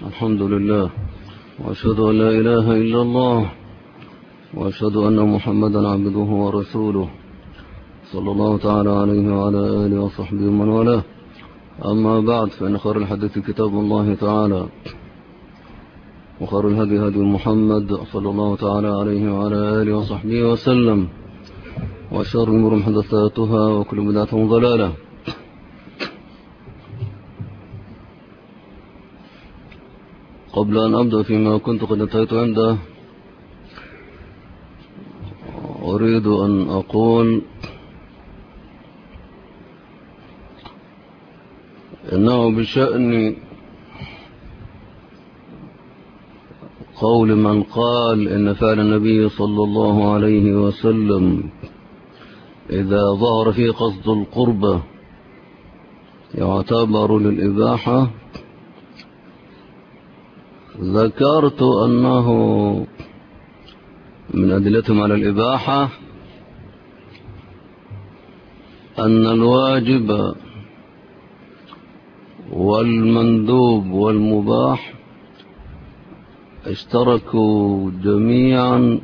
الحمد لله، وأشهد أن لا إله إلا الله، وأشهد أن محمدا عبده ورسوله، صلى الله تعالى عليه وعلى آله وصحبه ومن والاه. أما بعد، فإن خير الحديث كتاب الله تعالى، وخير الهدي هدي محمد صلى الله تعالى عليه وعلى آله وصحبه وسلم، وشر الأمور محدثاتها، وكل بدعة ضلالة. قبل أن أبدأ فيما كنت قد انتهيت عنده، أريد أن أقول إنه بشأن قول من قال إن فعل النبي صلى الله عليه وسلم إذا ظهر فيه قصد القربة يعتبر للإباحة، ذكرت أنه من أدلتهم على الإباحة أن الواجب والمندوب والمباح اشتركوا جميعا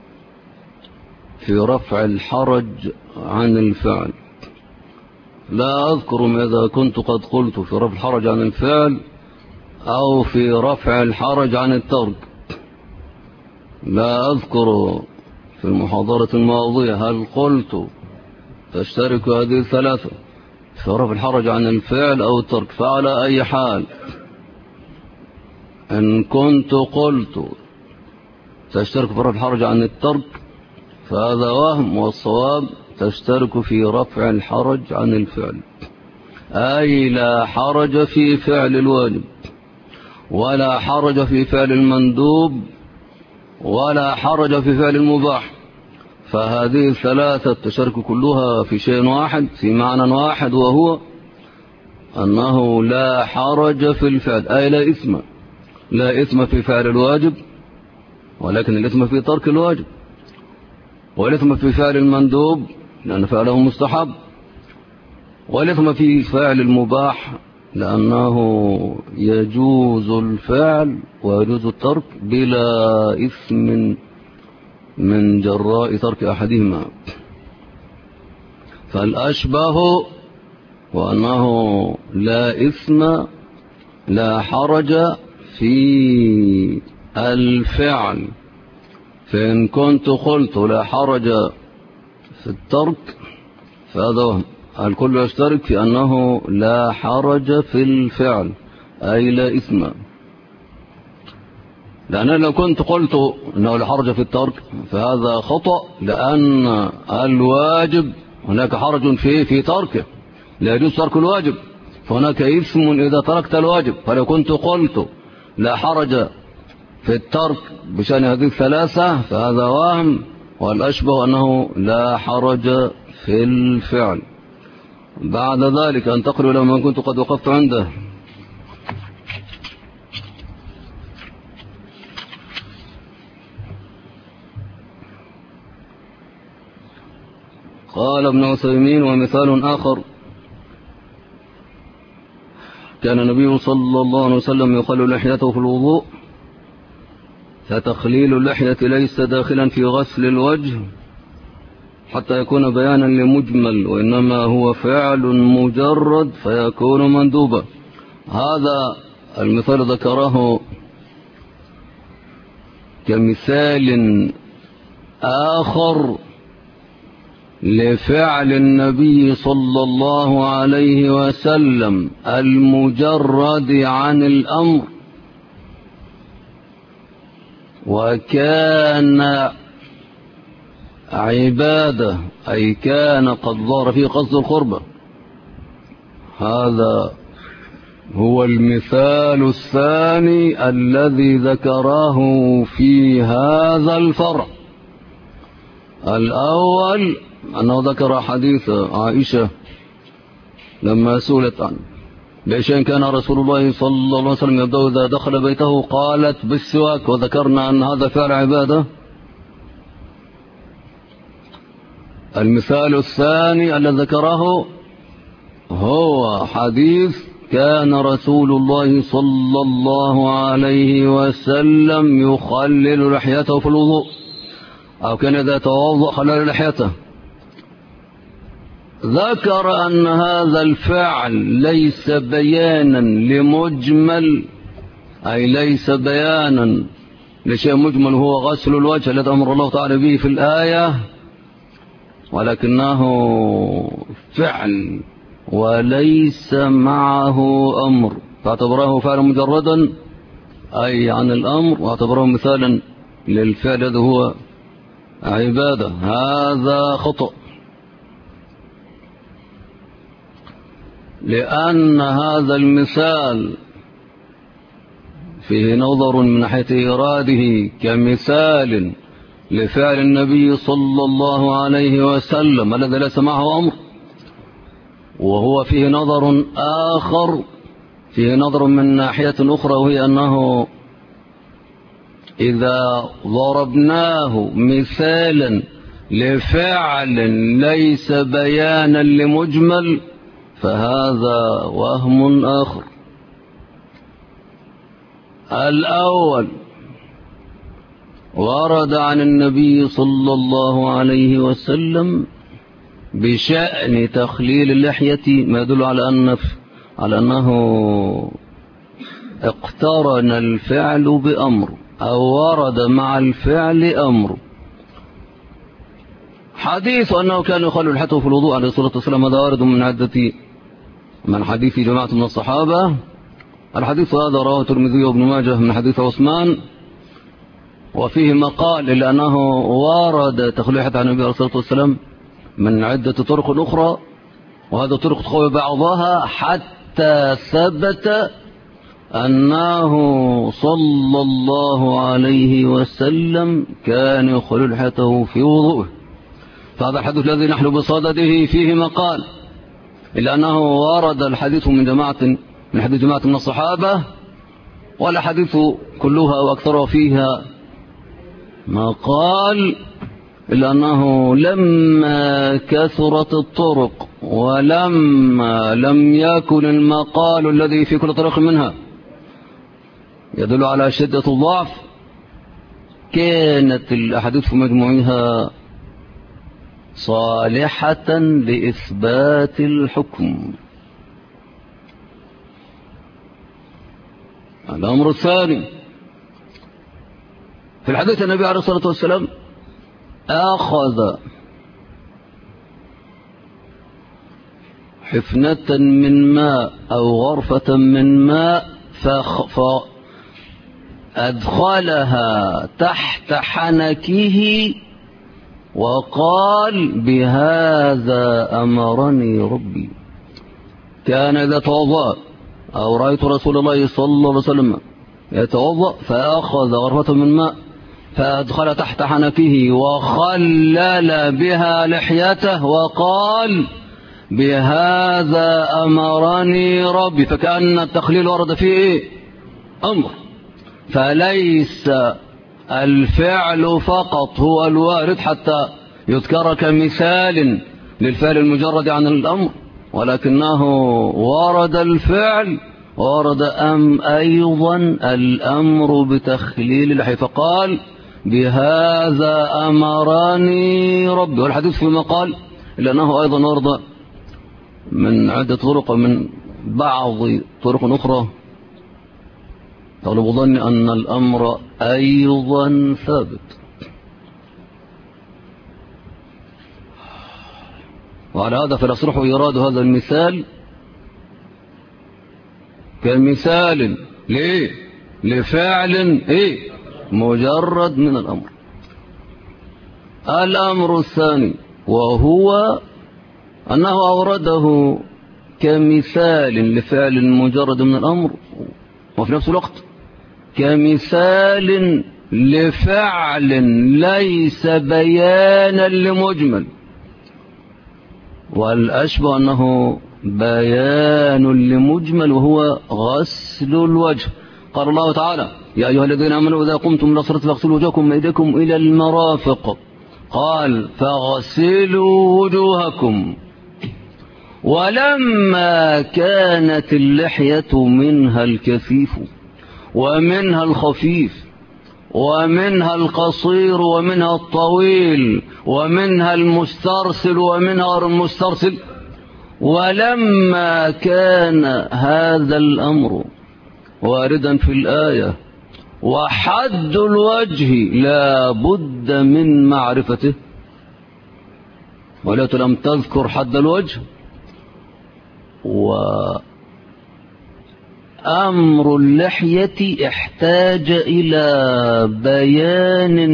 في رفع الحرج عن الفعل. لا أذكر ماذا كنت قد قلت في رفع الحرج عن الفعل أو في رفع الحرج عن الترك. لا أذكر في المحاضرة الماضية هل قلت تشترك هذه الثلاثة في رفع الحرج عن الفعل أو الترك. فعلى أي حال، إن كنت قلت تشترك في رفع الحرج عن الترك فهذا وهم، والصواب تشترك في رفع الحرج عن الفعل، أي لا حرج في فعل الواجب، ولا حرج في فعل المندوب، ولا حرج في فعل المباح. فهذه الثلاثة تشترك كلها في شيء واحد، في معنى واحد، وهو أنه لا حرج في الفعل، أي لا إثم. لا إثم في فعل الواجب، ولكن الإثم في ترك الواجب، والإثم في فعل المندوب لأن فعله مستحب، والإثم في فعل المباح لأنه يجوز الفعل ويجوز الترك بلا إثم من جراء ترك أحدهما. فالأشبه وأنه لا إثم لا حرج في الفعل. فإن كنت قلت لا حرج في الترك فهذا وهم. الكل يشترك في أنه لا حرج في الفعل، أي لا إثم. لأن لو كنت قلت أنه لا حرج في الترك فهذا خطأ، لأن الواجب هناك حرج في تركه، لا يجوز ترك الواجب، فهناك إثم إذا تركت الواجب. فلو كنت قلت لا حرج في الترك بشأن هذه الثلاثة فهذا وهم، والأشبه أنه لا حرج في الفعل. بعد ذلك أنتقل إلى ما كنت قد وقفت عنده. قال ابن عثيمين: ومثال آخر، كان النبي صلى الله عليه وسلم يخلل لحيته في الوضوء، فتخليل اللحية ليس داخلا في غسل الوجه حتى يكون بيانا لمجمل، وإنما هو فعل مجرد فيكون مندوبا. هذا المثال ذكره كمثال آخر لفعل النبي صلى الله عليه وسلم المجرد عن الأمر، وكان عبادة، أي كان قد ظهر فيه قصد القربة. هذا هو المثال الثاني الذي ذكره في هذا الفرع. الأول أنه ذكر حديث عائشة لما سئلت عنه بشيء كان رسول الله صلى الله عليه وسلم يبدأ إذا دخل بيته قالت بالسواك، وذكرنا أن هذا فعل عبادة. المثال الثاني الذي ذكره هو حديث كان رسول الله صلى الله عليه وسلم يخلل لحيته في الوضوء، أو كان إذا توضأ خلل لحيته. ذكر أن هذا الفعل ليس بيانا لمجمل، أي ليس بيانا لشيء مجمل هو غسل الوجه الذي أمر الله تعالى به في الآية، ولكنه فعل وليس معه أمر، فاعتبره فعلا مجردا أي عن الأمر، واعتبره مثالا للفعل الذي هو عبادة. هذا خطأ، لأن هذا المثال فيه نظر من ناحية إراده كمثال لفعل النبي صلى الله عليه وسلم الذي ليس معه أمر، وهو فيه نظر آخر، فيه نظر من ناحية أخرى، وهي أنه إذا ضربناه مثالا لفعل ليس بيانا لمجمل فهذا وهم آخر. الأول ورد عن النبي صلى الله عليه وسلم بشأن تخليل اللحية ما يدل على أنه اقترن الفعل بأمر، أو ورد مع الفعل أمر. حديث أنه كان يخلل لحيته في الوضوء عليه الصلاة والسلام هذا وارد من حديث جماعة من الصحابة. الحديث هذا رواه الترمذي وابن ماجه من حديث عثمان، وفيه مقال لأنه ورد تخليل عن النبي عليه الصلاة والسلام من عدة طرق أخرى، وهذا طرق تقوي بعضها حتى ثبت أنه صلى الله عليه وسلم كان يخلل لحيته في وضوءه. فهذا الحديث الذي نحن بصدده فيه مقال، إلا أنه ورد الحديث من حديث جماعة من الصحابة، والحديث كلها وأكثرها فيها مقال، إلا أنه لما كثرت الطرق ولما لم يكن المقال الذي في كل طريق منها يدل على شدة الضعف، كانت الأحاديث في مجموعها صالحة لإثبات الحكم. الأمر الثاني، في الحديث النبي عليه الصلاة والسلام أخذ حفنة من ماء أو غرفة من ماء فأدخلها تحت حنكه وقال بهذا أمرني ربي. كان إذا توضأ أو رأيت رسول الله صلى الله عليه وسلم يتوضأ فأخذ غرفة من ماء فأدخل تحت حنكه وخلل بها لحيته وقال بهذا أمرني ربي، فكأن التخليل ورد فيه أمر، فليس الفعل فقط هو الوارد حتى يذكر كمثال للفعل المجرد عن الأمر، ولكنه ورد الفعل ورد أيضا الأمر بتخليل اللحية، فقال بهذا أمرني ربي. والحديث في مقال إلا أنه أيضا ورد من عدة طرق من بعض طرق أخرى تغلب ظني أن الأمر أيضا ثابت. وعلى هذا فليصرح إيراد هذا المثال كمثال لفعل مجرد من الأمر. الأمر الثاني وهو أنه أورده كمثال لفعل مجرد من الأمر، وفي نفس الوقت كمثال لفعل ليس بيانا لمجمل، والأشبه أنه بيان لمجمل وهو غسل الوجه. قال الله تعالى يا أيها الذين آمنوا إذا قمتم إلى الصلاة فاغسلوا وجوهكم وأيديكم إلى المرافق، قال فاغسلوا وجوهكم ولما كانت اللحية منها الكثيف ومنها الخفيف ومنها القصير ومنها الطويل ومنها المسترسل ومنها غير المسترسل، ولما كان هذا الأمر واردا في الآية وحد الوجه لا بد من معرفته، ولكن لم تذكر حد الوجه، وأمر اللحية احتاج إلى بيان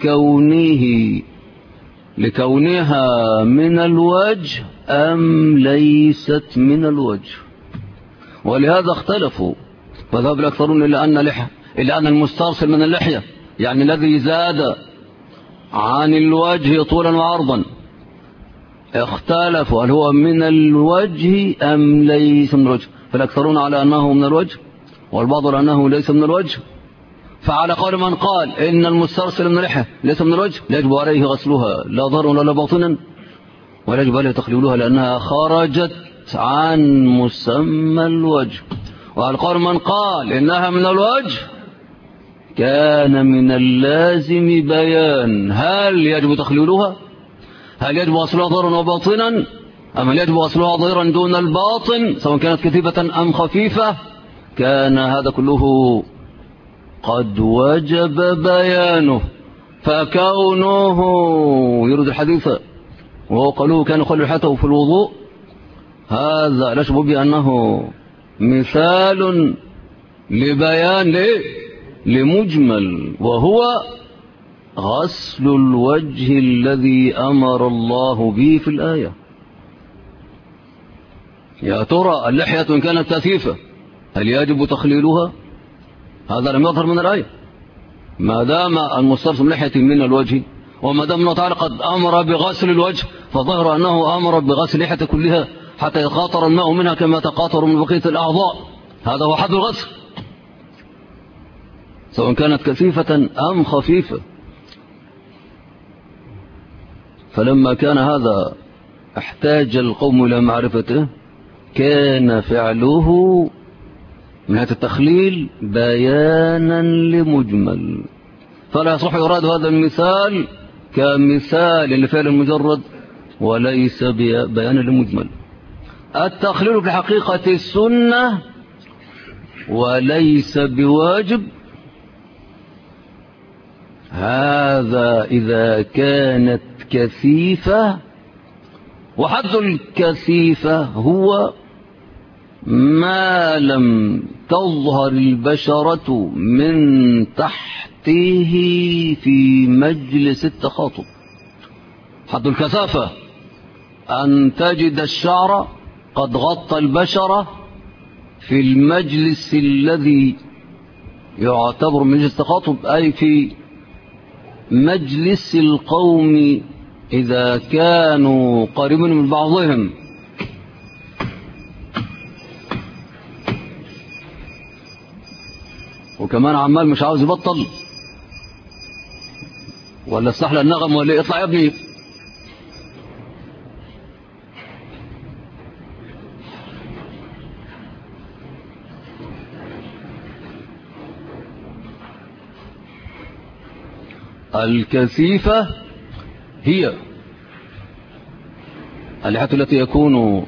لكونها من الوجه أم ليست من الوجه. ولهذا اختلفوا، فذهب الأكثرون إلى أن المسترسل من اللحية، يعني الذي زاد عن الوجه طولا وعرضا، اختلفوا هل هو من الوجه أم ليس من الوجه، فالأكثرون على أنه من الوجه والبعض على أنه ليس من الوجه. فعلى قول من قال إن المسترسل من اللحية ليس من الوجه يجب عليه غسلها لا ظهرا ولا باطنا، ولا يجب عليه تخليلها لأنها خرجت عن مسمى الوجه. وعلى قول من قال إنها من الوجه كان من اللازم بيان هل يجب تخليلها، هل يجب غسلها ظاهرا وباطنا، أم هل يجب غسلها ظاهرا دون الباطن سواء كانت كثيفة أم خفيفة. كان هذا كله قد وجب بيانه، فكونه يرد الحديث وهو قالوه كان يخلل لحيته في الوضوء، هذا لا شك بأنه مثال لبيان لمجمل، وهو غسل الوجه الذي أمر الله به في الآية. يا ترى اللحية إن كانت كثيفة هل يجب تخليلها؟ هذا لم يظهر من الآية. ما دام المسترسل من لحية من الوجه، وما دام الله تعالى قد أمر بغسل الوجه، فظهر أنه أمر بغسل اللحية كلها حتى يقاطر الماء منها كما تقاطر من بقية الأعضاء. هذا هو حد الغسل سواء كانت كثيفة أم خفيفة. فلما كان هذا احتاج القوم إلى معرفته، كان فعله من هذا التخليل بيانا لمجمل، فلا يصح يراد هذا المثال كمثال لفعل مجرد وليس بيانا لمجمل. التخليل في حقيقة السنة وليس بواجب، هذا إذا كانت كثيفة. وحد الكثيفة هو ما لم تظهر البشرة من تحته في مجلس التخاطب. حد الكثافة أن تجد الشعر قد غطى البشرة في المجلس الذي يعتبر مجلس التخاطب، أي في مجلس القوم إذا كانوا قريبين من بعضهم. وكمان عمال مش عاوز يبطل، ولا استحلى النغم ولا اطلع يا ابني. الكثيفة هي اللحية التي يكون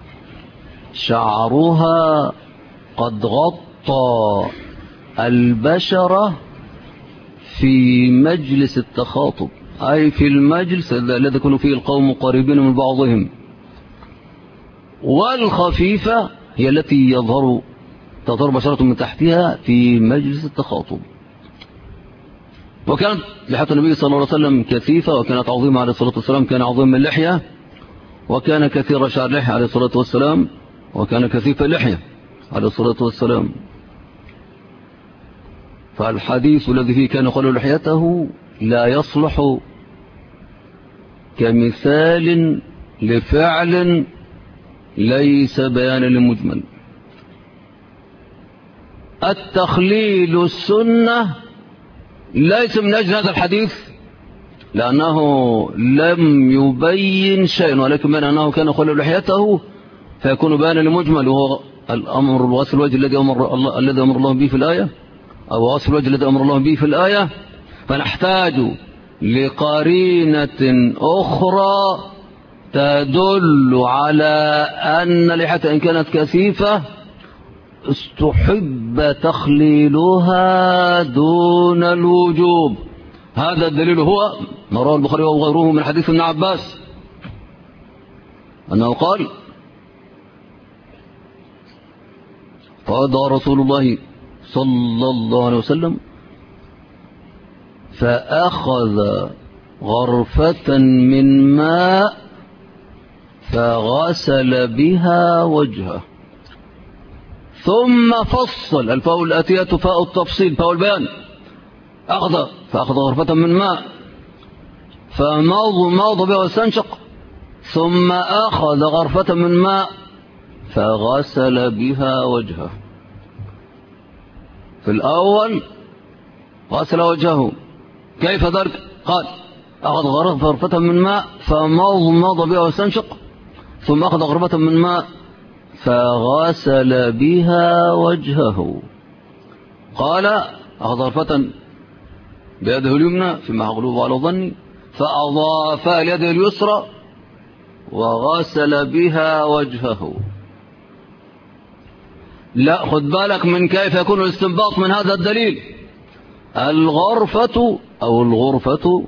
شعرها قد غطى البشرة في مجلس التخاطب، أي في المجلس الذي يكون فيه القوم قريبين من بعضهم. والخفيفة هي التي تظهر بشرة من تحتها في مجلس التخاطب. وكانت لحية النبي صلى الله عليه وسلم كثيفة، وكانت عظيمة عليه الصلاة والسلام، كان عظيم اللحية، وكان كثير شعر اللحية عليه الصلاة والسلام، وكان كثيف اللحية عليه الصلاة والسلام. فالحديث الذي فيه كان يخلل لحيته لا يصلح كمثال لفعل ليس بيانا لمجمل. التخليل السنة ليس من أجل هذا الحديث لأنه لم يبين شيء، ولكن من أنه كان يخلل لحيته فيكون بيانا لمجمل، وهو الأمر غسل الوجه الذي أمر الله به في الآية، أو غسل الوجه الذي أمر الله به في الآية. فنحتاج لقرينة أخرى تدل على أن لحية إن كانت كثيفة استحب تخليلها دون الوجوب. هذا الدليل هو ما رواه البخاري وغيره من حديث ابن عباس أنه قال: قضى رسول الله صلى الله عليه وسلم فأخذ غرفة من ماء فغسل بها وجهه، ثم فصل. الفاء الآتية فاء التفصيل، فاء البيان. فأخذ غرفة من ماء فمضمض بها واستنشق، ثم أخذ غرفة من ماء فغسل بها وجهه. في الأول غسل وجهه، كيف ذلك؟ قال: أخذ غرفة من ماء فمضمض بها واستنشق، ثم أخذ غرفة من ماء فغسل بها وجهه. قال: أخذ غرفة بيده اليمنى فيما أغلب على ظني، فأضافها ليده اليسرى وغسل بها وجهه. لا، خد بالك من كيف يكون الاستنباط من هذا الدليل. الغرفة أو الغرفة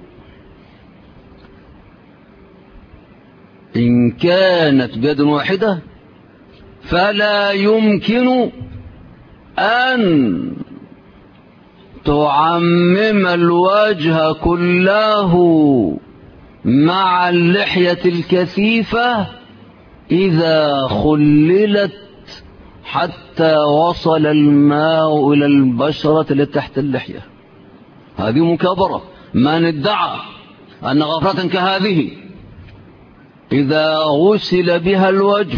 إن كانت بيد واحدة فلا يمكن أن تعمم الوجه كله مع اللحية الكثيفة إذا خللت حتى وصل الماء إلى البشرة التي تحت اللحية. هذه مكابرة. من ادعى أن غرفة كهذه إذا غسل بها الوجه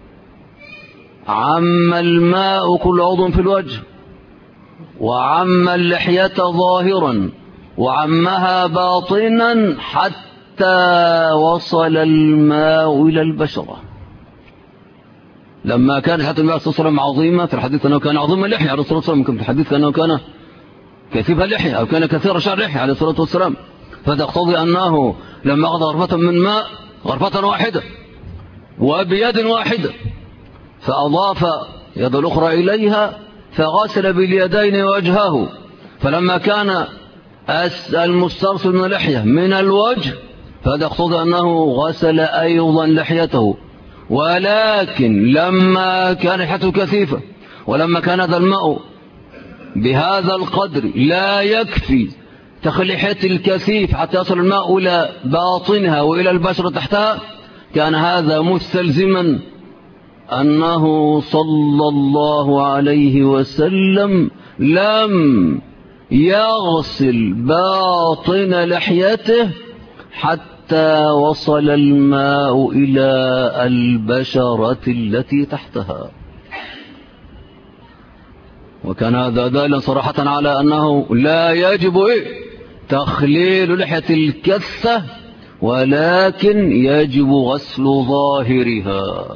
عم الماء كل عضو في الوجه، وعم اللحية ظاهرا، وعمها باطنا حتى وصل الماء إلى البشرة. لما كان حتى النبي صلى الله عليه وسلم عظيمة، في الحديث أنه كان عظيم اللحية عليه الصلاة والسلام، في الحديث أنه كان كثيف اللحية أو كان كثير شعر اللحية عليه الصلاة والسلام. فتقتضي أنه لما أخذ غرفة من ماء، غرفة واحدة وبيد واحدة، فأضاف يد الأخرى إليها فغسل باليدين وجهه، فلما كان المسترسل من اللحية من الوجه فهذا يقتضي أنه غسل أيضا لحيته. ولكن لما كان لحيته كثيفة، ولما كان هذا الماء بهذا القدر لا يكفي تخليحة الكثيف حتى يصل الماء إلى باطنها وإلى البشرة تحتها، كان هذا مستلزما أنه صلى الله عليه وسلم لم يغسل باطن لحيته حتى وصل الماء إلى البشرة التي تحتها. وكان هذا دالا صراحة على أنه لا يجب تخليل لحية الكثة، ولكن يجب غسل ظاهرها.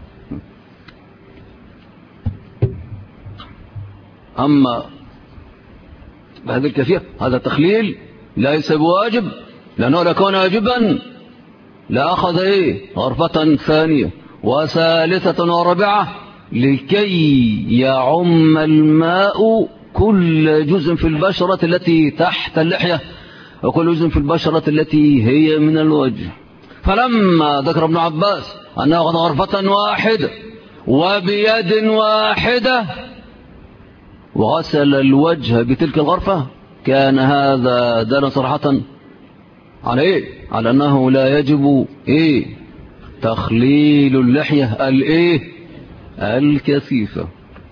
أما بهذه الكثير هذا التخليل ليس بواجب، لأنه لو كان واجبا لأخذ غرفة ثانية وثالثة ورابعة لكي يعم الماء كل جزء في البشرة التي تحت اللحية وكل جزء في البشرة التي هي من الوجه. فلما ذكر ابن عباس أنه أخذ غرفة واحدة وبيد واحدة وغسل الوجه بتلك الغرفة، كان هذا دالا صراحة على على أنه لا يجب تخليل اللحية الكثيفة.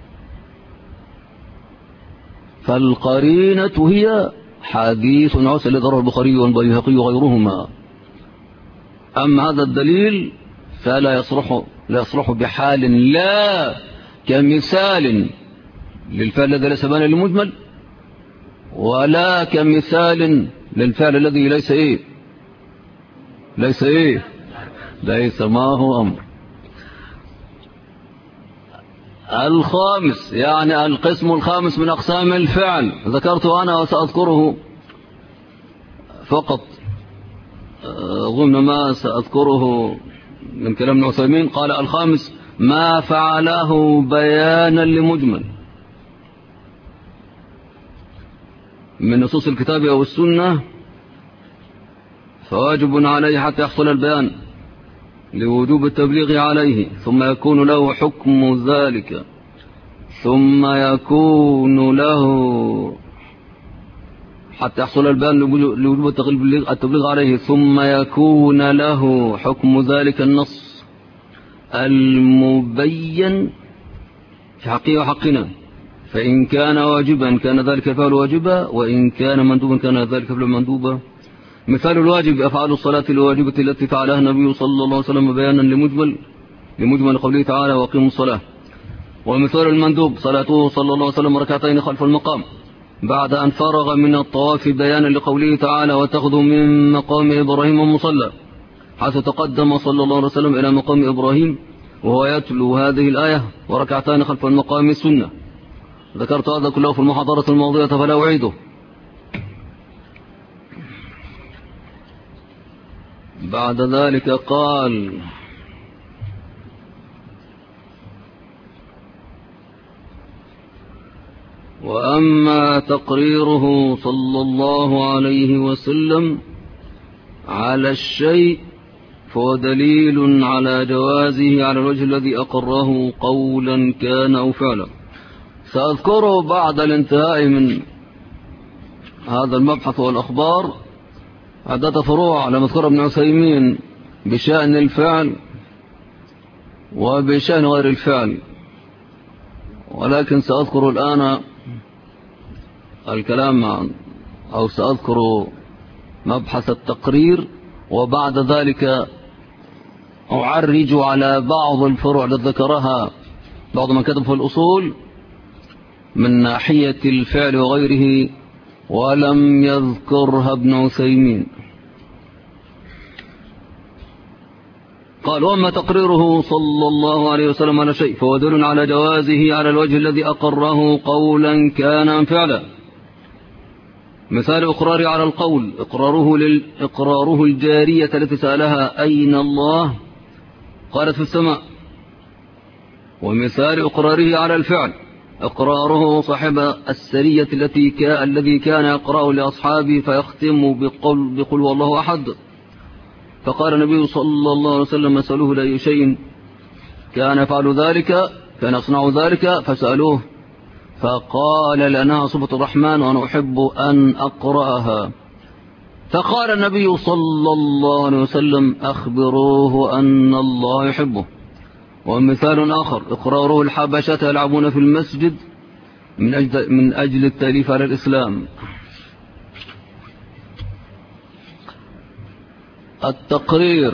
فالقرينة هي حديث عسى الذي رواه البخاري والبيهقي وغيرهما. أما هذا الدليل فلا يصلح بحال، لا كمثال للفعل الذي ليس بان للمجمل، ولا كمثال للفعل الذي ليس ما هو أمر. الخامس يعني القسم الخامس من أقسام الفعل ذكرته أنا وسأذكره فقط ضمن ما سأذكره من كلام ابن عثيمين. قال الخامس ما فعله بيانا لمجمل من نصوص الكتاب أو السنة فواجب عليه حتى يحصل البيان لوجوب التبليغ عليه، ثم يكون له حكم ذلك، ثم يكون له حتى يحصل البيان لوجوب التبليغ عليه، ثم يكون له حكم ذلك النص المبين في حقه وحقنا. فإن كان واجبا كان ذلك الفعل واجبا، وإن كان مندوبا كان ذلك الفعل مندوبا. مثال الواجب أفعال الصلاة الواجبة التي فعلها النبي صلى الله عليه وسلم بيانا لمجمل قوله تعالى وقيموا الصلاة. ومثال المندوب صلاته صلى الله عليه وسلم ركعتين خلف المقام بعد أن فرغ من الطواف بيانا لقوله تعالى واتخذوا من مقام إبراهيم مصلى، حيث تقدم صلى الله عليه وسلم إلى مقام إبراهيم وهو يتلو هذه الآية وركعتان خلف المقام السنة. ذكرت هذا كله في المحاضرة الماضية فلا أعيده. بعد ذلك قال وأما تقريره صلى الله عليه وسلم على الشيء فهو دليل على جوازه على الوجه الذي أقره قولا كان أو فعلا. سأذكره بعد الانتهاء من هذا المبحث والأخبار عدة فروع لم يذكر ابن عثيمين بشأن الفعل وبشأن غير الفعل، ولكن سأذكر الآن الكلام أو سأذكر مبحث التقرير، وبعد ذلك أعرج على بعض الفروع التي ذكرها بعض من كتب في الأصول من ناحية الفعل وغيره ولم يذكرها ابن عثيمين. قال وأما تقريره صلى الله عليه وسلم على شيء فهو دليل على جوازه على الوجه الذي أقره قولا كان أم فعلا. مثال إقراره على القول إقراره الجارية التي سألها أين الله قالت في السماء. ومثال إقراره على الفعل إقراره صاحب السرية الذي كان يقرأ لأصحابه فيختم بقل والله أحد، فقال النبي صلى الله عليه وسلم سألوه لأي شيء كان يفعل ذلك كان يصنع ذلك فسألوه فقال لأنها صفة الرحمن وأنا أحب أن أقرأها، فقال النبي صلى الله عليه وسلم أخبروه أن الله يحبه. ومثال آخر إقراره الحبشة يلعبون في المسجد من أجل التأليف على الإسلام. التقرير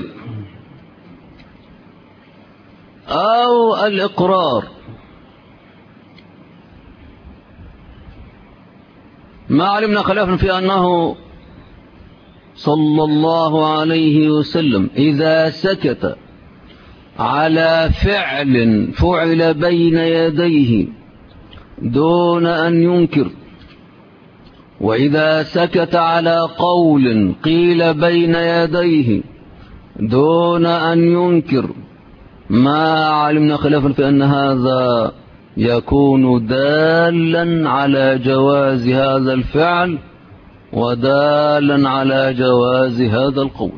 أو الإقرار ما علمنا خلافا في أنه صلى الله عليه وسلم إذا سكت على فعل فعل بين يديه دون أن ينكر، وإذا سكت على قول قيل بين يديه دون أن ينكر، ما علمنا خلافا في أن هذا يكون دالا على جواز هذا الفعل ودالا على جواز هذا القول،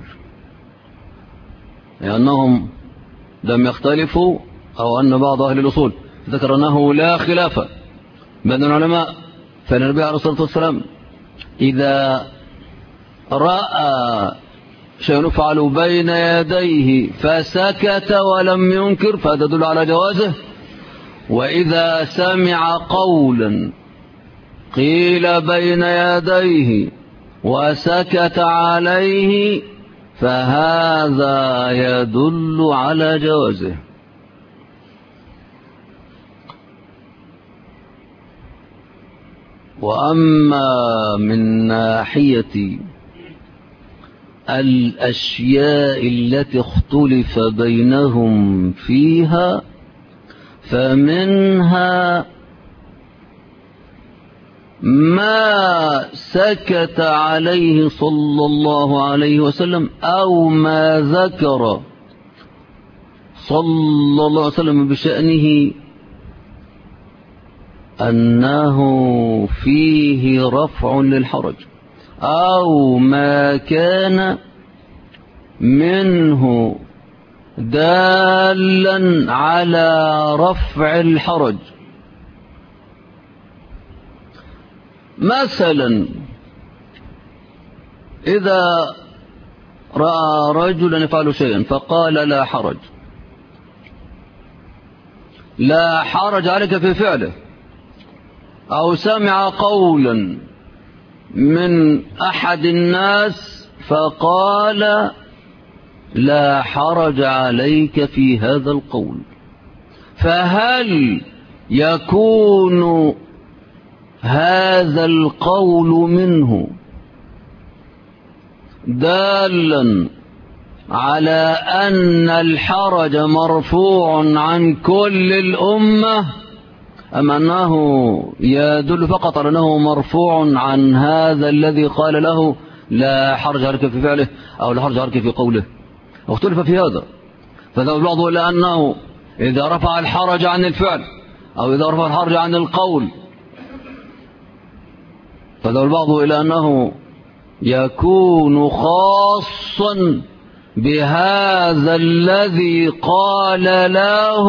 لأنهم لم يختلفوا، أو أن بعض أهل الأصول ذكر أنه لا خلاف بين العلماء فإن النبي عليه الصلاة والسلام إذا رأى شيء يفعل بين يديه فسكت ولم ينكر فهذا يدل على جوازه، وإذا سمع قولا قيل بين يديه وسكت عليه فهذا يدل على جوازه. وأما من ناحية الأشياء التي اختلف بينهم فيها فمنها ما سكت عليه صلى الله عليه وسلم أو ما ذكر صلى الله عليه وسلم بشأنه أنه فيه رفع للحرج، أو ما كان منه دالا على رفع الحرج. مثلا إذا رأى رجلا يفعل شيئا فقال لا حرج عليك في فعله، أو سمع قولا من أحد الناس فقال لا حرج عليك في هذا القول، فهل يكون هذا القول منه دالا على أن الحرج مرفوع عن كل الأمة، أم أنه يدل فقط على أنه مرفوع عن هذا الذي قال له لا حرج عليك في فعله أو لا حرج عليك في قوله؟ اختلف في هذا، فذهب البعض إلى أنه إذا رفع الحرج عن الفعل أو إذا رفع الحرج عن القول، فذهب البعض إلى أنه يكون خاصا بهذا الذي قال له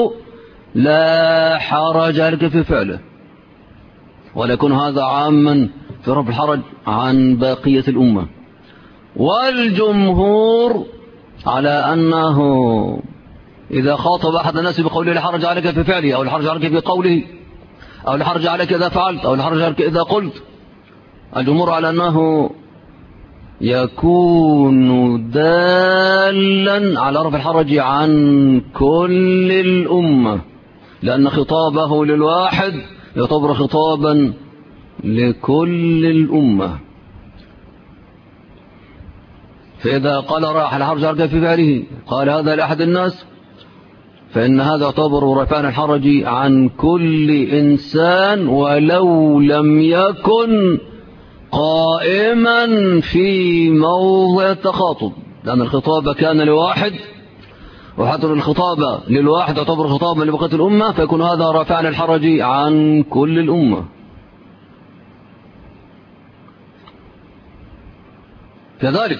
لا حرج عليك في فعله، وليكون هذا عاما في رفع الحرج عن بقية الأمة. والجمهور على أنه إذا خاطب أحد الناس بقوله لا حرج عليك في فعله أو لا حرج عليك في قوله أو لا حرج عليك إذا فعلت أو لا حرج عليك إذا قلت، الجمهور على أنه يكون دالا على رفع الحرج عن كل الأمة، لأن خطابه للواحد يعتبر خطابا لكل الأمة. فإذا قال راح الحرج عليك في فعله قال هذا لأحد الناس، فإن هذا يعتبر رفعان الحرج عن كل إنسان ولو لم يكن قائما في موضع التخاطب، لأن الخطاب كان لواحد، وحتى الخطاب للواحد يعتبر خطابا لبقية الأمة، فيكون هذا رافعا الحرج عن كل الأمة. كذلك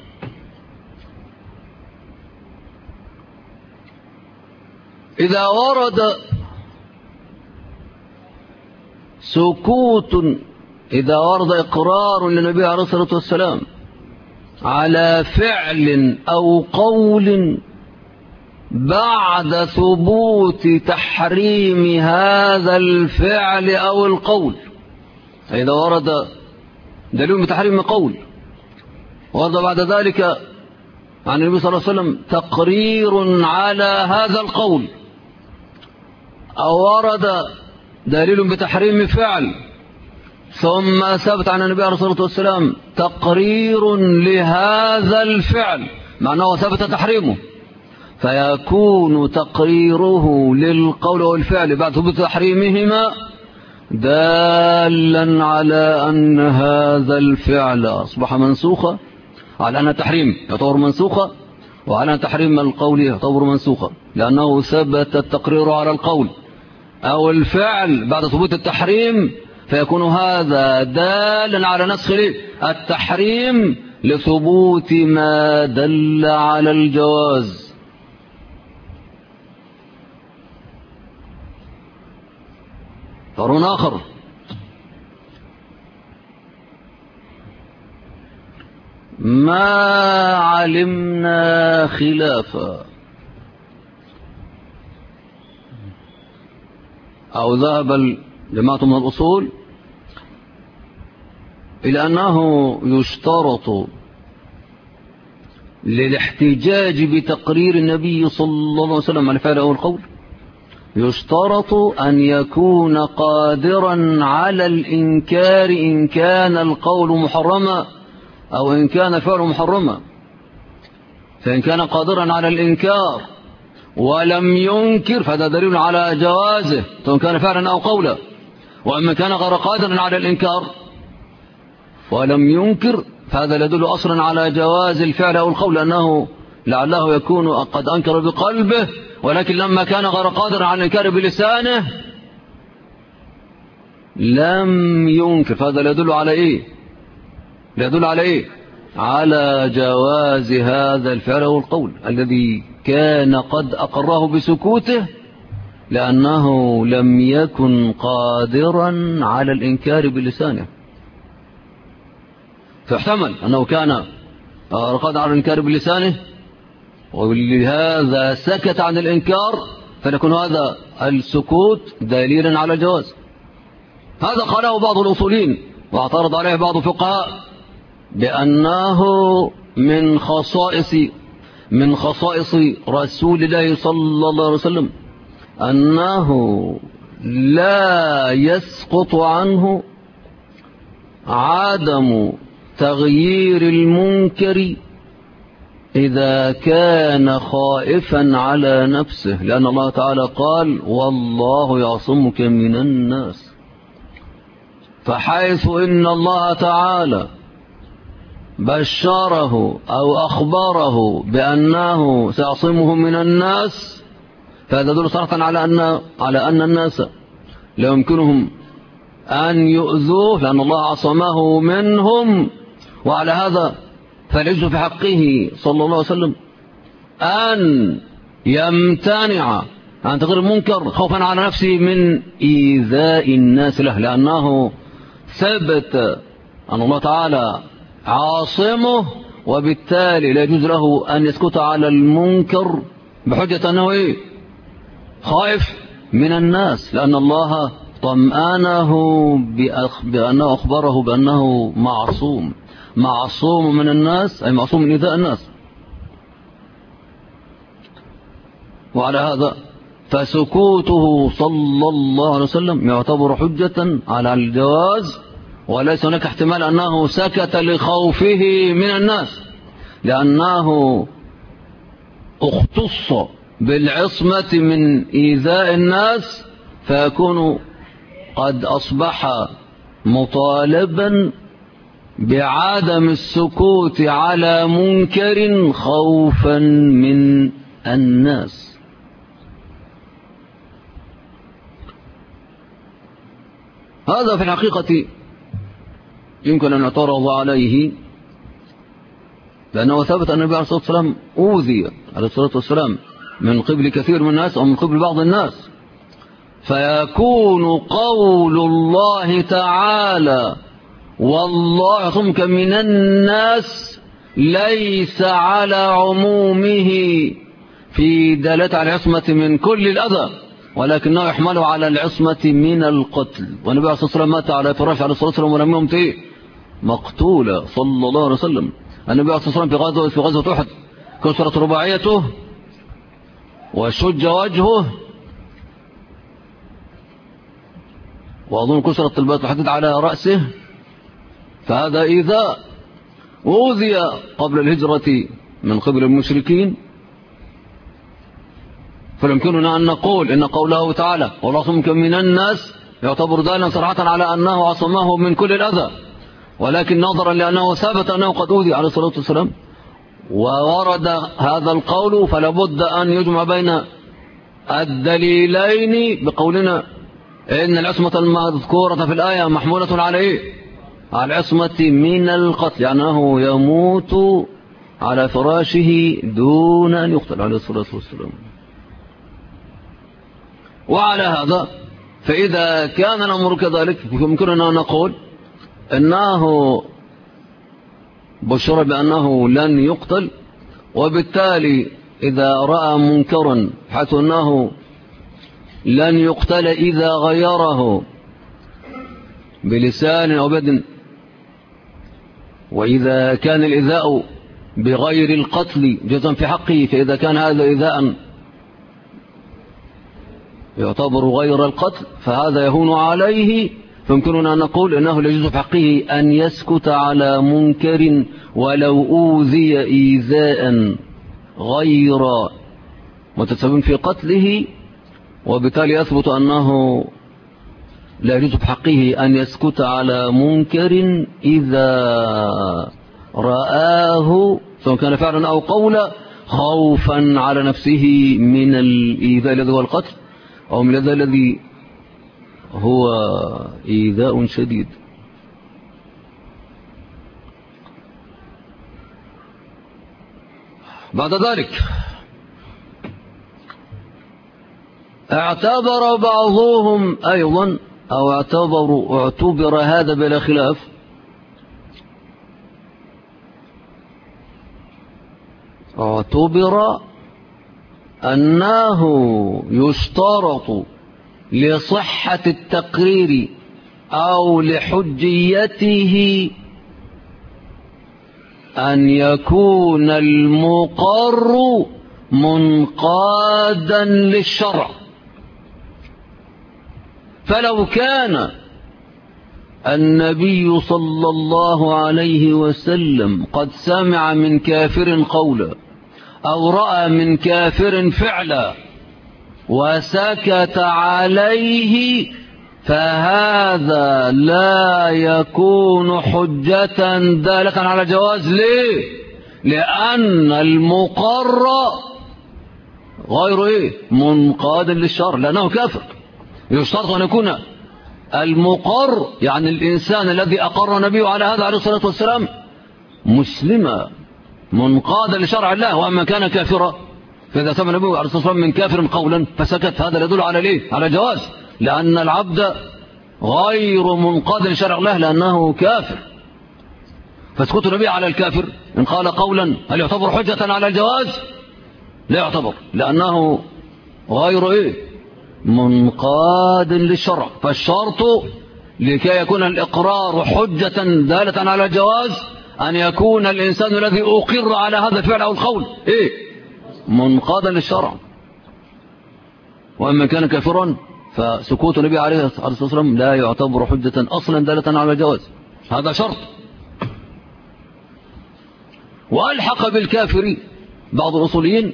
إذا ورد إذا ورد إقرار للنبي عليه الصلاة والسلام على فعل أو قول بعد ثبوت تحريم هذا الفعل أو القول، إذا ورد دليل بتحريم قول ورد بعد ذلك عن النبي صلى الله عليه وسلم تقرير على هذا القول، أو ورد دليل بتحريم فعل ثم ثبت عن النبي عليه الصلاة والسلام تقرير لهذا الفعل معناه ثبت تحريمه، فيكون تقريره للقول والفعل بعد ثبوت تحريمهما دالا على أن هذا الفعل أصبح منسوخا، على أن التحريم يعتبر منسوخا، وعلى أن تحريم القول يعتبر منسوخا، لأنه ثبت التقرير على القول أو الفعل بعد ثبوت التحريم، فيكون هذا دالا على نسخ التحريم لثبوت ما دل على الجواز. فرع آخر ما علمنا خلافا، أو ذهب جماعة من الأصول إلى أنه يشترط للاحتجاج بتقرير النبي صلى الله عليه وسلم على فعل أو القول، يشترط أن يكون قادرا على الإنكار إن كان القول محرما أو إن كان الفعل محرما. فإن كان قادرا على الإنكار ولم ينكر فهذا دليل على جوازه سواء كان فعلا أو قولا. وأما كان غير قادر على الإنكار ولم ينكر فهذا يدل أصلا على جواز الفعل أو القول، لأنه لعله يكون قد أنكر بقلبه ولكن لما كان غير قادر على الإنكار بلسانه لم ينكر، فهذا يدل على إيه؟ يدل على إيه؟ على جواز هذا الفعل أو القول الذي كان قد أقره بسكوته لأنه لم يكن قادرا على الإنكار بلسانه. فاحتمل أنه كان قادر على الإنكار بلسانه ولهذا سكت عن الإنكار، فيكون هذا السكوت دليلا على الجواز. هذا قاله بعض الأصوليين واعترض عليه بعض الفقهاء بأنه من خصائص رسول الله صلى الله عليه وسلم أنه لا يسقط عنه عدم تغيير المنكر إذا كان خائفا على نفسه، لأن الله تعالى قال والله يعصمك من الناس. فحيث إن الله تعالى بشره أو أخبره بأنه سيعصمه من الناس فهذا يدل صراحة على أن الناس لا يمكنهم أن يؤذوه لأن الله عصمه منهم. وعلى هذا فليس في حقه صلى الله عليه وسلم أن يمتنع عن تغيير المنكر خوفا على نفسه من إيذاء الناس له، لأنه ثبت أن الله تعالى عاصمه وبالتالي لا يجوز له أن يسكت على المنكر بحجة أنه خائف من الناس، لأن الله طمأنه بأنه أخبره بأنه معصوم من الناس، أي معصوم من إيذاء الناس. وعلى هذا فسكوته صلى الله عليه وسلم يعتبر حجة على الجواز، وليس هناك احتمال أنه سكت لخوفه من الناس، لأنه اختص بالعصمة من إيذاء الناس فيكون قد أصبح مطالبا بعدم السكوت على منكر خوفا من الناس. هذا في الحقيقة يمكن أن يعترض عليه، لأنه ثبت أن النبي عليه الصلاة والسلام أوذي عليه الصلاة والسلام من قبل كثير من الناس أو من قبل بعض الناس، فيكون قول الله تعالى والله يعصمك من الناس ليس على عمومه في دلالة على العصمة من كل الأذى، ولكنه يحمل على العصمة من القتل. والنبي عليه الصلاة والسلام مات على فراش عليه الصلاة والسلام ولم يمت مقتولا صلى الله عليه وسلم. النبي عليه الصلاة والسلام في غزوة أحد كسرت رباعيته وشج وجهه، وأظن كسرت البيض الحديد على رأسه، فهذا إيذاء. وأوذي قبل الهجرة من قبل المشركين، فيمكننا أن نقول إن قوله تعالى والله يعصمك من الناس يعتبر دالا صراحة على أنه عصمه من كل الأذى، ولكن نظرا لأنه ثبت أنه قد أوذي عليه الصلاة والسلام وورد هذا القول فلا بد أن يجمع بين الدليلين بقولنا إن العصمة المذكورة في الآية محمولة على على العصمة من القتل، لأنه يموت على فراشه دون أن يقتل عليه الصلاة والسلام. وعلى هذا فإذا كان الأمر كذلك يمكننا أن نقول أنه بشر بأنه لن يقتل، وبالتالي إذا رأى منكرا حيث أنه لن يقتل إذا غيره بلسان أو بدن، وإذا كان الإيذاء بغير القتل جزءا في حقه، فإذا كان هذا إيذاء يعتبر غير القتل فهذا يهون عليه، فيمكننا أن نقول إنه لا يجوز في حقه أن يسكت على منكر ولو أوذي إيذاء غير متسبب في قتله، وبالتالي يثبت أنه لا يجوز بحقه أن يسكت على منكر إذا رآه سواء كان فعلا أو قولا، خوفا على نفسه من الإيذاء الذي هو القتل، أو من الإيذاء الذي هو إيذاء شديد. بعد ذلك اعتبر بعضهم أيضا، أو اعتبر هذا بلا خلاف، اعتبر أنه يشترط لصحة التقرير أو لحجيته أن يكون المقر منقادا للشرع. فلو كان النبي صلى الله عليه وسلم قد سمع من كافر قولا أو رأى من كافر فعلا وسكت عليه، فهذا لا يكون حجة دالة على جواز. ليه؟ لأن المقر غير منقاد للشرع، لأنه كافر. يشترط أن يكون المقر، يعني الإنسان الذي أقر النبي على هذا عليه الصلاة والسلام، مسلما منقادا لشرع الله. وأما كان كافرا فإذا سمع النبي عليه الصلاة والسلام من كافر قولا فسكت، هذا يدل على ليه؟ على جواز، لأن العبد غير منقاد لشرع الله لأنه كافر. فسكوت النبي على الكافر إن قال قولا هل يعتبر حجة على الجواز؟ لا يعتبر، لأنه غير منقاد للشرع. فالشرط لكي يكون الإقرار حجة دالة على الجواز أن يكون الإنسان الذي أقر على هذا الفعل أو القول منقادا للشرع. وأما كان كافرا فسكوت النبي عليه الصلاة والسلام لا يعتبر حجة أصلا دالة على الجواز، هذا شرط. وألحق بالكافر بعض الأصوليين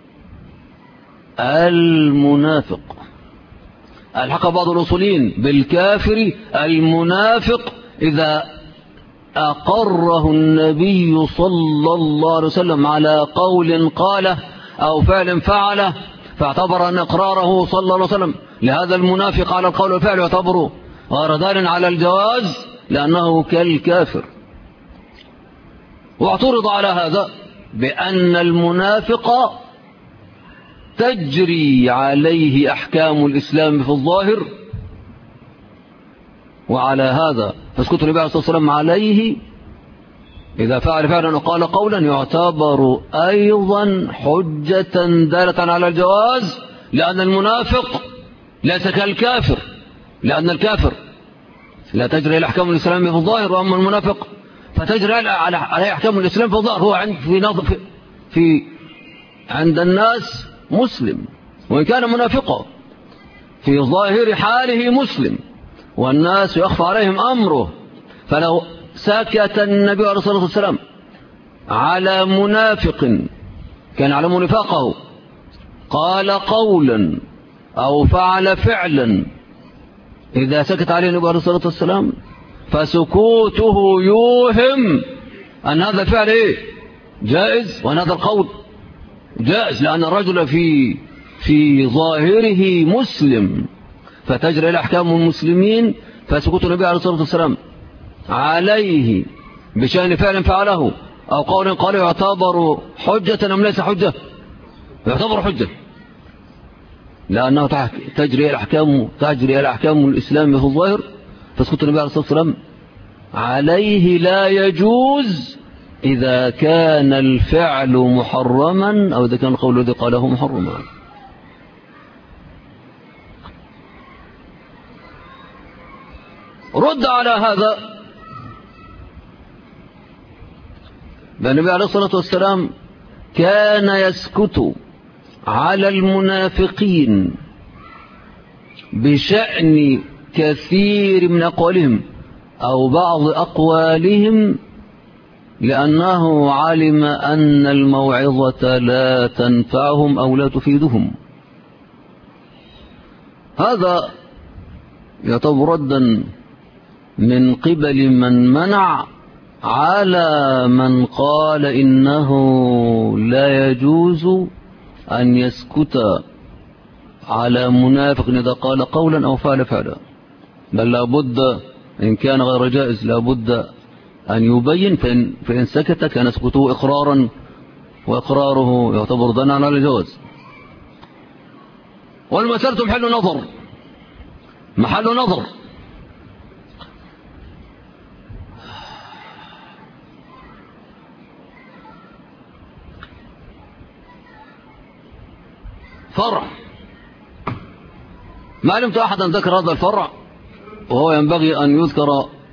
المنافق، ألحق بعض الأصوليين بالكافر المنافق إذا أقره النبي صلى الله عليه وسلم على قول قاله أو فعل فعله، فاعتبر أن إقراره صلى الله عليه وسلم لهذا المنافق على القول والفعل يعتبر غير دال على الجواز لأنه كالكافر. واعترض على هذا بأن المنافق تجري عليه أحكام الإسلام في الظاهر، وعلى هذا فسكوت النبي عليه الصلاة والسلام عليه إذا فعل فعلا وقال قولا يعتبر أيضا حجة دالة على الجواز، لأن المنافق ليس كالكافر، لأن الكافر لا تجري الأحكام الإسلام في الظاهر، وأما المنافق فتجري عليه أحكام الإسلام في الظاهر. هو عند الناس مسلم وإن كان منافقا، في ظاهر حاله مسلم والناس يخفى عليهم أمره. فلو سكت النبي عليه الصلاة والسلام على منافق كان على منافقه قال قولا أو فعل فعلا، إذا سكت عليه النبي عليه الصلاة والسلام فسكوته يوهم أن هذا الفعل جائز وأن هذا القول جائز، لأن الرجل في ظاهره مسلم فتجري الأحكام المسلمين. فسكوت النبي عليه الصلاة والسلام عليه بشأن فعل فعله أو قول قال يعتبر حجة أم ليس حجة؟ يعتبر حجة، لأنه تجري الأحكام الإسلام في الظاهر. فسكوت النبي عليه الصلاة والسلام عليه لا يجوز إذا كان الفعل محرما أو إذا كان القول الذي قاله محرما. رد على هذا النبي عليه الصلاة والسلام كان يسكت على المنافقين بشأن كثير من أقوالهم أو بعض أقوالهم لأنه علم أن الموعظة لا تنفعهم أو لا تفيدهم. هذا يعتبر ردا من قبل من منع على من قال إنه لا يجوز أن يسكت على منافق إذا قال قولا أو فعل فعلا، بل لابد إن كان غير جائز لابد أن يبين، فإن سكت كان سكوته إقرارا، وإقراره يعتبر ظنا على الجواز. والمسألة محل نظر. فرع، ما علمت أحدا ذكر هذا الفرع، وهو ينبغي أن يذكر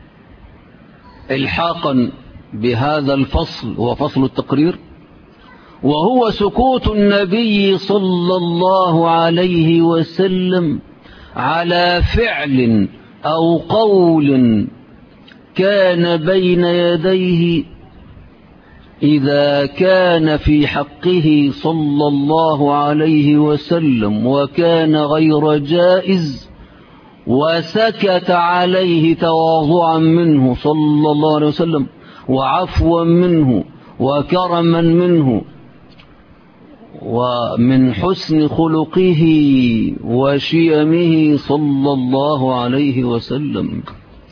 إلحاقا بهذا الفصل، هو فصل التقرير، وهو سكوت النبي صلى الله عليه وسلم على فعل أو قول كان بين يديه إذا كان في حقه صلى الله عليه وسلم وكان غير جائز، وسكت عليه تواضعا منه صلى الله عليه وسلم وعفوا منه وكرما منه ومن حسن خلقه وشيمه صلى الله عليه وسلم.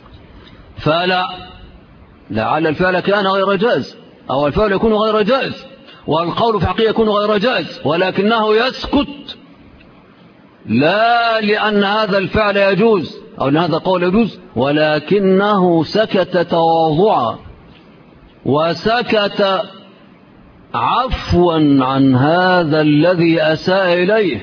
لعل الفعل كان غير جائز، أو الفعل يكون غير جائز، والقول في حقه يكون غير جائز، ولكنه يسكت لا لأن هذا الفعل يجوز أو لأن هذا القول يجوز، ولكنه سكت تواضعا وسكت عفوا عن هذا الذي أساء إليه،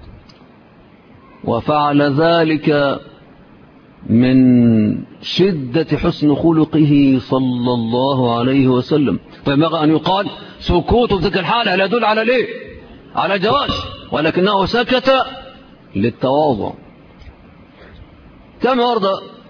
وفعل ذلك من شدة حسن خلقه صلى الله عليه وسلم. فينبغي أن يقال سكوت في تلك الحالة لا يدل على ليه؟ على جواز، ولكنه سكت للتواضع. كما ورد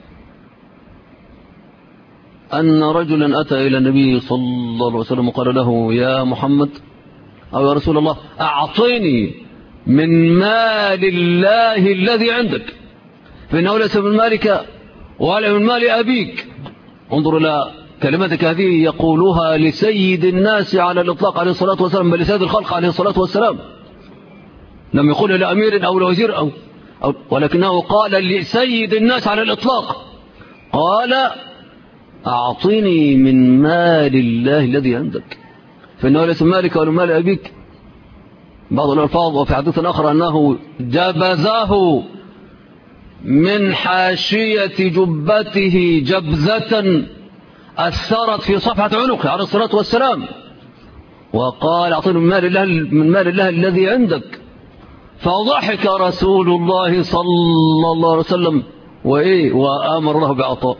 أن رجلا أتى إلى النبي صلى الله عليه وسلم وقال له يا محمد أو يا رسول الله أعطيني من مال الله الذي عندك، فإنه ليس من مالك ولا من مال أبيك. انظر إلى كلمتك هذه يقولها لسيد الناس على الإطلاق عليه الصلاة والسلام، بل لسيد الخلق عليه الصلاة والسلام، لم يقول لأمير أو لوزير ولكنه قال لسيد الناس على الإطلاق، قال أعطني من مال الله الذي عندك فإنه ليس مالك ولا مال أبيك. بعض الألفاظ وفي حديث آخر أنه جبزه من حاشية جبته جبزة أثرت في صفحة عنقه عليه الصلاة والسلام، وقال أعطني من مال الله الذي عندك. فضحك رسول الله صلى الله عليه وسلم وآمر له بعطاء.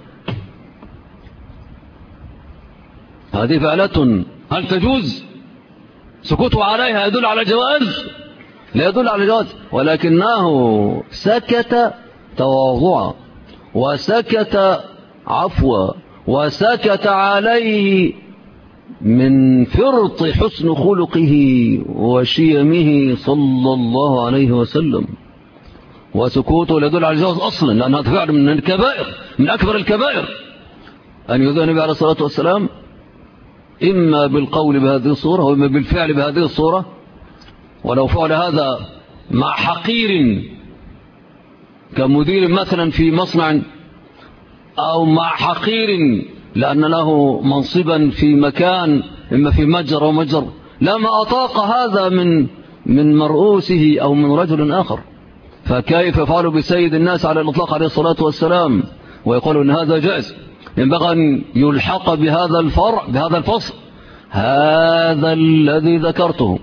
هذه فعلة هل تجوز؟ سكوته عليها يدل على جواز؟ لا يدل على جواز، ولكنه سكت تواضعا وسكت عفوا وسكت عليه من فرط حسن خلقه وشيمه صلى الله عليه وسلم. وسكوته لا يدل على الجواز أصلا، لأن هذا فعل من الكبائر، من أكبر الكبائر أن يؤذى النبي عليه الصلاة والسلام إما بالقول بهذه الصورة وإما بالفعل بهذه الصورة. ولو فعل هذا مع حقير كمدير مثلا في مصنع، أو مع حقير لأن له منصبا في مكان إما في متجر أو متجر، لما أطاق هذا من مرؤوسه أو من رجل آخر، فكيف يفعل بسيد الناس على الإطلاق عليه الصلاة والسلام ويقول إن هذا جائز؟ ينبغي أن يلحق بهذا الفرع بهذا الفصل هذا الذي ذكرته.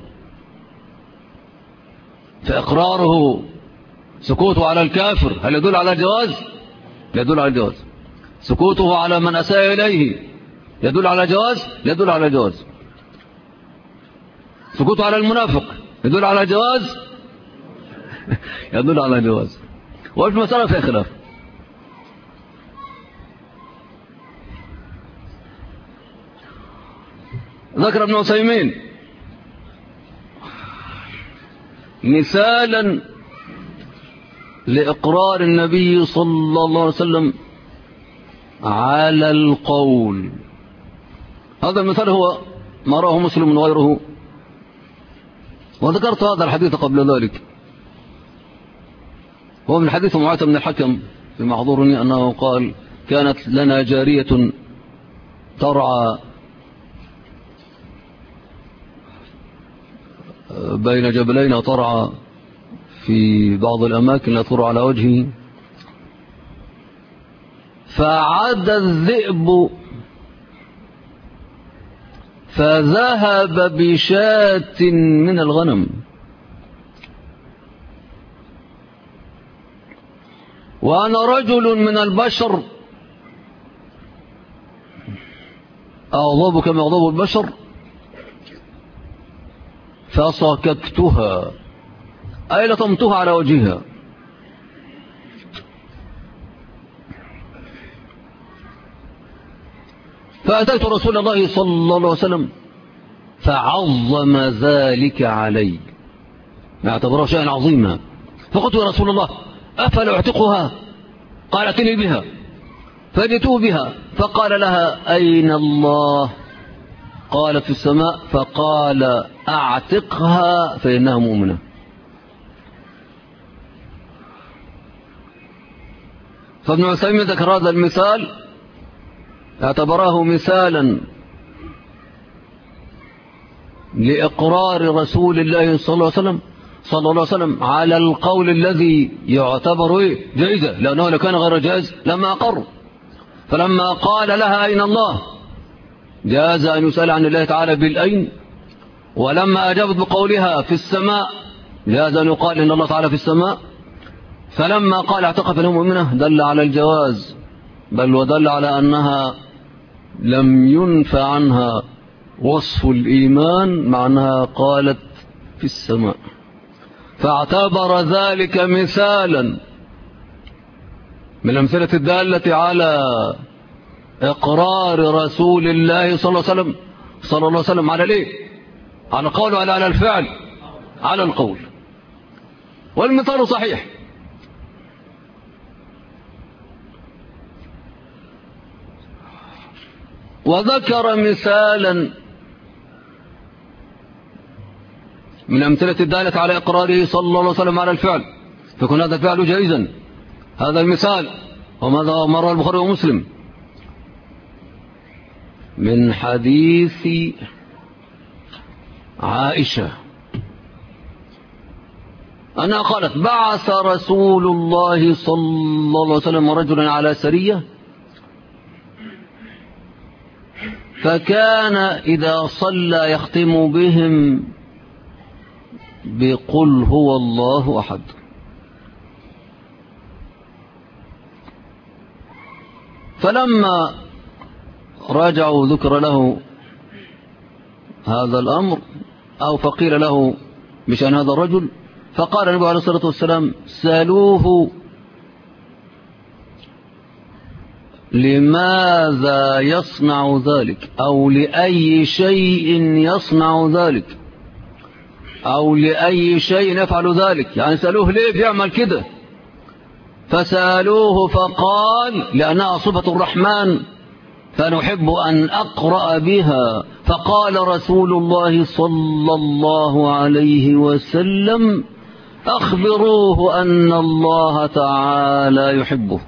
فإقراره سكوته على الكافر هل يدل على الجواز؟ لا يدل على الجواز. سكوته على من أساء إليه يدل على جواز؟ لا يدل على جواز. سكوته على المنافق يدل على جواز؟ يدل على جواز. وفي المسألة فيها خلاف. ذكر ابن عثيمين مثالا لإقرار النبي صلى الله عليه وسلم على القول. هذا المثال هو ما رواه مسلم وغيره، وذكرت هذا الحديث قبل ذلك. هو من حديث معاذ بن الحكم في محظورني أنه قال: كانت لنا جارية ترعى بين جبلين، ترعى في بعض الأماكن لا ترعى على وجهه، فعاد الذئب فذهب بشاة من الغنم، وأنا رجل من البشر أغضب كما يغضب البشر، فصككتها أي لطمتها على وجهها. فأتيت رسول الله صلى الله عليه وسلم فعظم ذلك علي، ما اعتبره شيئا عظيما. فقلت: يا رسول الله أفلا أعتقها؟ قال: ائتني بها. فجئته بها فقال لها: أين الله؟ قالت: في السماء. فقال: أعتقها فإنها مؤمنة. فابن عثيمين ذكر هذا المثال، اعتبره مثالا لإقرار رسول الله صلى الله عليه وسلم على القول الذي يعتبر جائزا، لأنه لو كان غير جائز لما أقر. فلما قال لها: أين الله؟ جاز أن يسأل عن الله تعالى بالأين. ولما أجابت بقولها: في السماء، جاز أن يقال إن الله تعالى في السماء. فلما قال: اعتقف لهم مؤمنة، دل على الجواز، بل ودل على أنها لم ينفى عنها وصف الإيمان مع أنها قالت في السماء. فاعتبر ذلك مثالا من الأمثلة الدالة على إقرار رسول الله صلى الله عليه وسلم على ليه؟ على القول ولا على الفعل؟ على القول. والمثال صحيح. وذكر مثالا من أمثلة الدالة على إقراره صلى الله عليه وسلم على الفعل، فيكون هذا الفعل جائزا. هذا المثال وماذا مر البخاري ومسلم من حديث عائشة أنها قالت: بعث رسول الله صلى الله عليه وسلم رجلا على سرية، فكان إذا صلى يختم بهم بقل هو الله أحد. فلما راجعوا ذكر له هذا الأمر أو فقيل له بشأن هذا الرجل، فقال النبي عليه الصلاة والسلام: سألوه لماذا يصنع ذلك، أو لأي شيء يصنع ذلك، أو لأي شيء يفعل ذلك، يعني سألوه ليه بيعمل كده. فسألوه فقال: لأنها صفة الرحمن فنحب أن أقرأ بها. فقال رسول الله صلى الله عليه وسلم: أخبروه أن الله تعالى يحبه.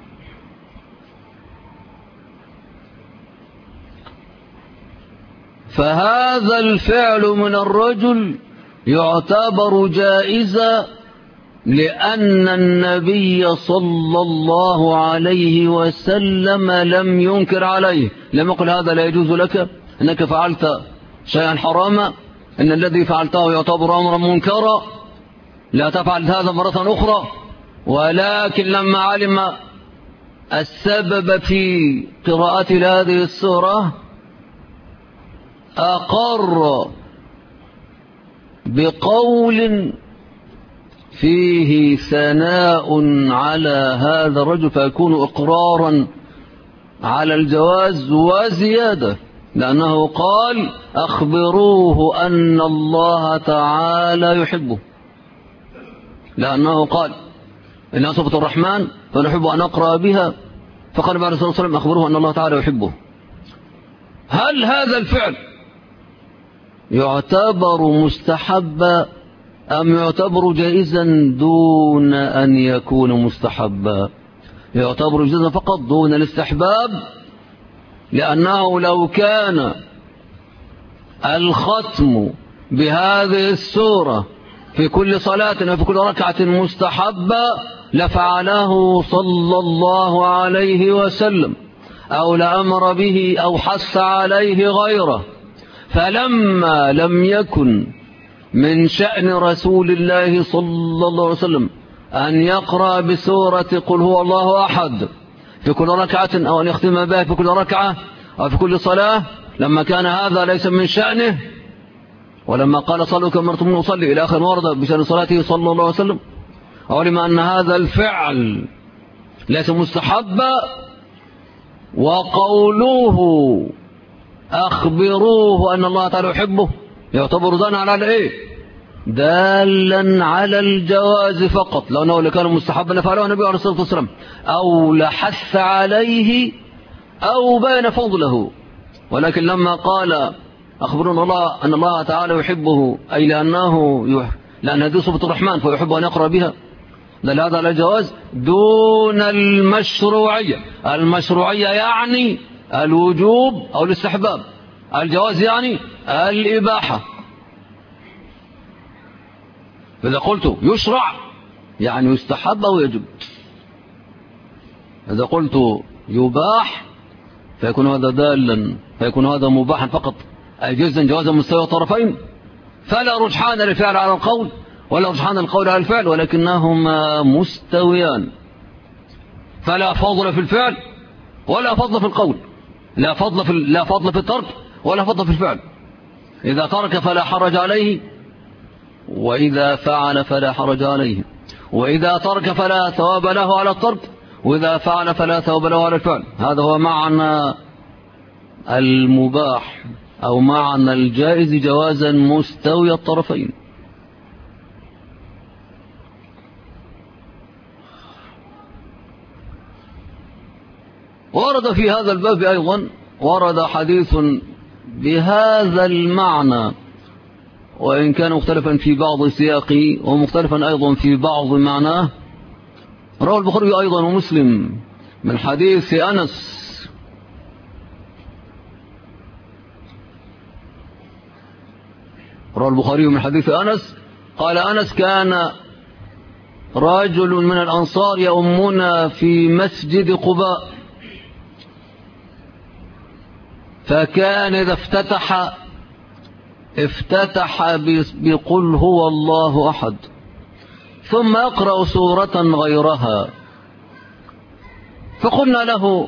فهذا الفعل من الرجل يعتبر جائزا، لأن النبي صلى الله عليه وسلم لم ينكر عليه، لم يقل هذا لا يجوز لك، أنك فعلت شيئا حراما، إن الذي فعلته يعتبر أمرا منكرا، لا تفعل هذا مرة أخرى. ولكن لما علم السبب في قراءة هذه السورة أقر بقول فيه ثناء على هذا الرجل، فيكون إقرارا على الجواز وزيادة. لأنه قال أخبروه أن الله تعالى يحبه، لأنه قال إنها صفة الرحمن فنحب أن أقرأ بها، فقال بعد صلى الله عليه وسلم أخبروه أن الله تعالى يحبه. هل هذا الفعل يعتبر مستحبا أم يعتبر جائزا دون أن يكون مستحبا؟ يعتبر جائزا فقط دون الاستحباب، لأنه لو كان الختم بهذه السورة في كل صلاة وفي كل ركعة مستحبا لفعله صلى الله عليه وسلم، أو لأمر به أو حث عليه غيره. فلما لم يكن من شأن رسول الله صلى الله عليه وسلم أن يقرأ بسورة قل هو الله أحد في كل ركعة، أو أن يختم بها في كل ركعة أو في كل صلاة، لما كان هذا ليس من شأنه، ولما قال صلوا كما أمرتم نصلي إلى آخر ورد بشأن صلاته صلى الله عليه وسلم، علم أن هذا الفعل ليس مستحبا. وقوله أخبروه أن الله تعالى يحبه يعتبر دالا على إيه؟ دالا على الجواز فقط، لأنه لو كان مستحبا لفعله النبي عليه الصلاة والسلام، أو لحث عليه أو بين فضله. ولكن لما قال أخبرنا الله أن الله تعالى يحبه، أي لأن هذه صفة الرحمن فيحب أن يقرأ بها، دل هذا على الجواز دون المشروعية. المشروعية يعني الوجوب أو الاستحباب، الجواز يعني الإباحة. فإذا قلت يشرع يعني يستحب أو يجب، إذا قلت يباح فيكون هذا دالا، فيكون هذا مباحا فقط، أي جوازا مستوى الطرفين، فلا رجحان للفعل على القول ولا رجحان القول على الفعل، ولكنهما مستويان، فلا فضل في الفعل ولا فضل في القول، لا فضل في الترك ولا فضل في الفعل. إذا ترك فلا حرج عليه، وإذا فعل فلا حرج عليه، وإذا ترك فلا ثواب له على الترك، وإذا فعل فلا ثواب له على الفعل. هذا هو معنى المباح أو معنى الجائز، جوازا مستوي الطرفين. ورد في هذا الباب أيضا حديث بهذا المعنى، وإن كان مختلفا في بعض سياقه ومختلفا أيضا في بعض معناه. رواه البخاري أيضا ومسلم من حديث أنس رواه البخاري من حديث أنس قال أنس: كان رجل من الأنصار يؤمنا في مسجد قباء، فكان إذا افتتح بقل هو الله أحد ثم يقرأ سورة غيرها، فقلنا له: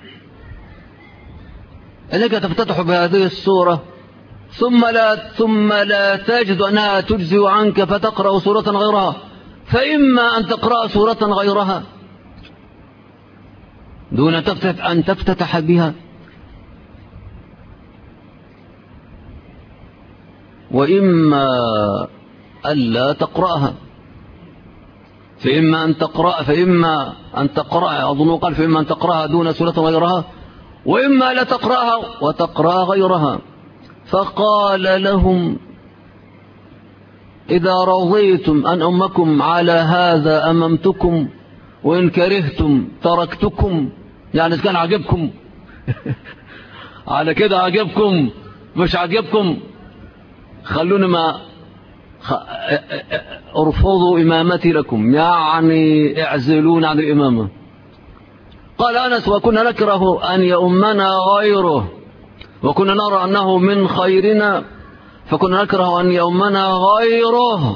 إنك تفتتح بهذه السورة ثم لا تجد أنها تجزي عنك فتقرأ سورة غيرها، فإما أن تقرأ سورة غيرها دون أن تفتتح بها، وإما ألا تقرأها، فإما أن تقرأ أظن قال فإما أن تقرأها دون سورة غيرها، وإما لا تقرأها وتقرأ غيرها. فقال لهم: إذا رضيتم أن أمكم على هذا أممتكم، وإن كرهتم تركتكم. يعني إذا كان عجبكم على كده عجبكم، مش عجبكم خلوني ما ارفضوا إمامتي لكم، يعني اعزلون عن الإمامة. قال أنس: وكنا نكره أن يؤمنا غيره، وكنا نرى أنه من خيرنا، فكنا نكره أن يؤمنا غيره.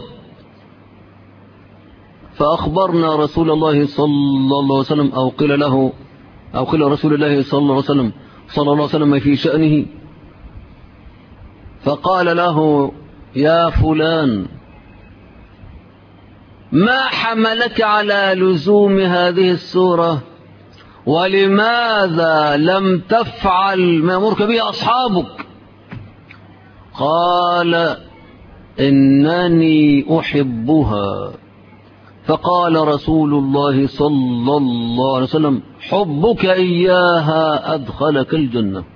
فأخبرنا رسول الله صلى الله عليه وسلم، أو قيل رسول الله صلى الله عليه وسلم في شأنه، فقال له: يا فلان، ما حملك على لزوم هذه السورة ولماذا لم تفعل ما يأمرك به أصحابك؟ قال إنني أحبها. فقال رسول الله صلى الله عليه وسلم حبك إياها أدخلك الجنة.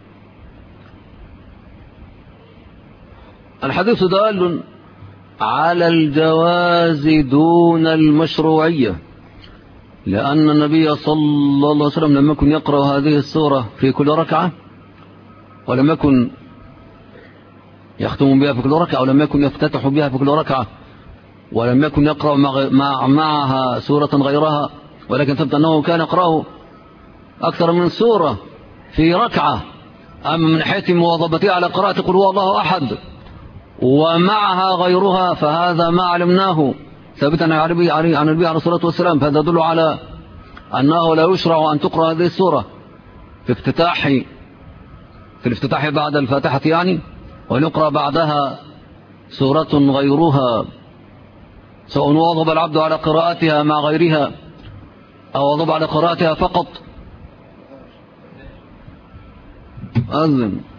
الحديث دال على الجواز دون المشروعية، لأن النبي صلى الله عليه وسلم لم يكن يقرأ هذه السورة في كل ركعة، ولم يكن يختم بها في كل ركعة، ولم يكن يفتتح بها في كل ركعة، ولم يكن يقرأ معها سورة غيرها، ولكن ثبت أنه كان يقرأ أكثر من سورة في ركعة. أما من حيث مواظبته على قراءة قل هو الله أحد ومعها غيرها فهذا ما علمناه ثابتا عن النبي عليه الصلاة والسلام. فهذا يدل على أنه لا يشرع أن تقرأ هذه السورة في الافتتاح بعد الفاتحة يعني، ونقرأ بعدها سورة غيرها، سواء واظب العبد على قراءتها مع غيرها أو واظب على قراءتها فقط. أذن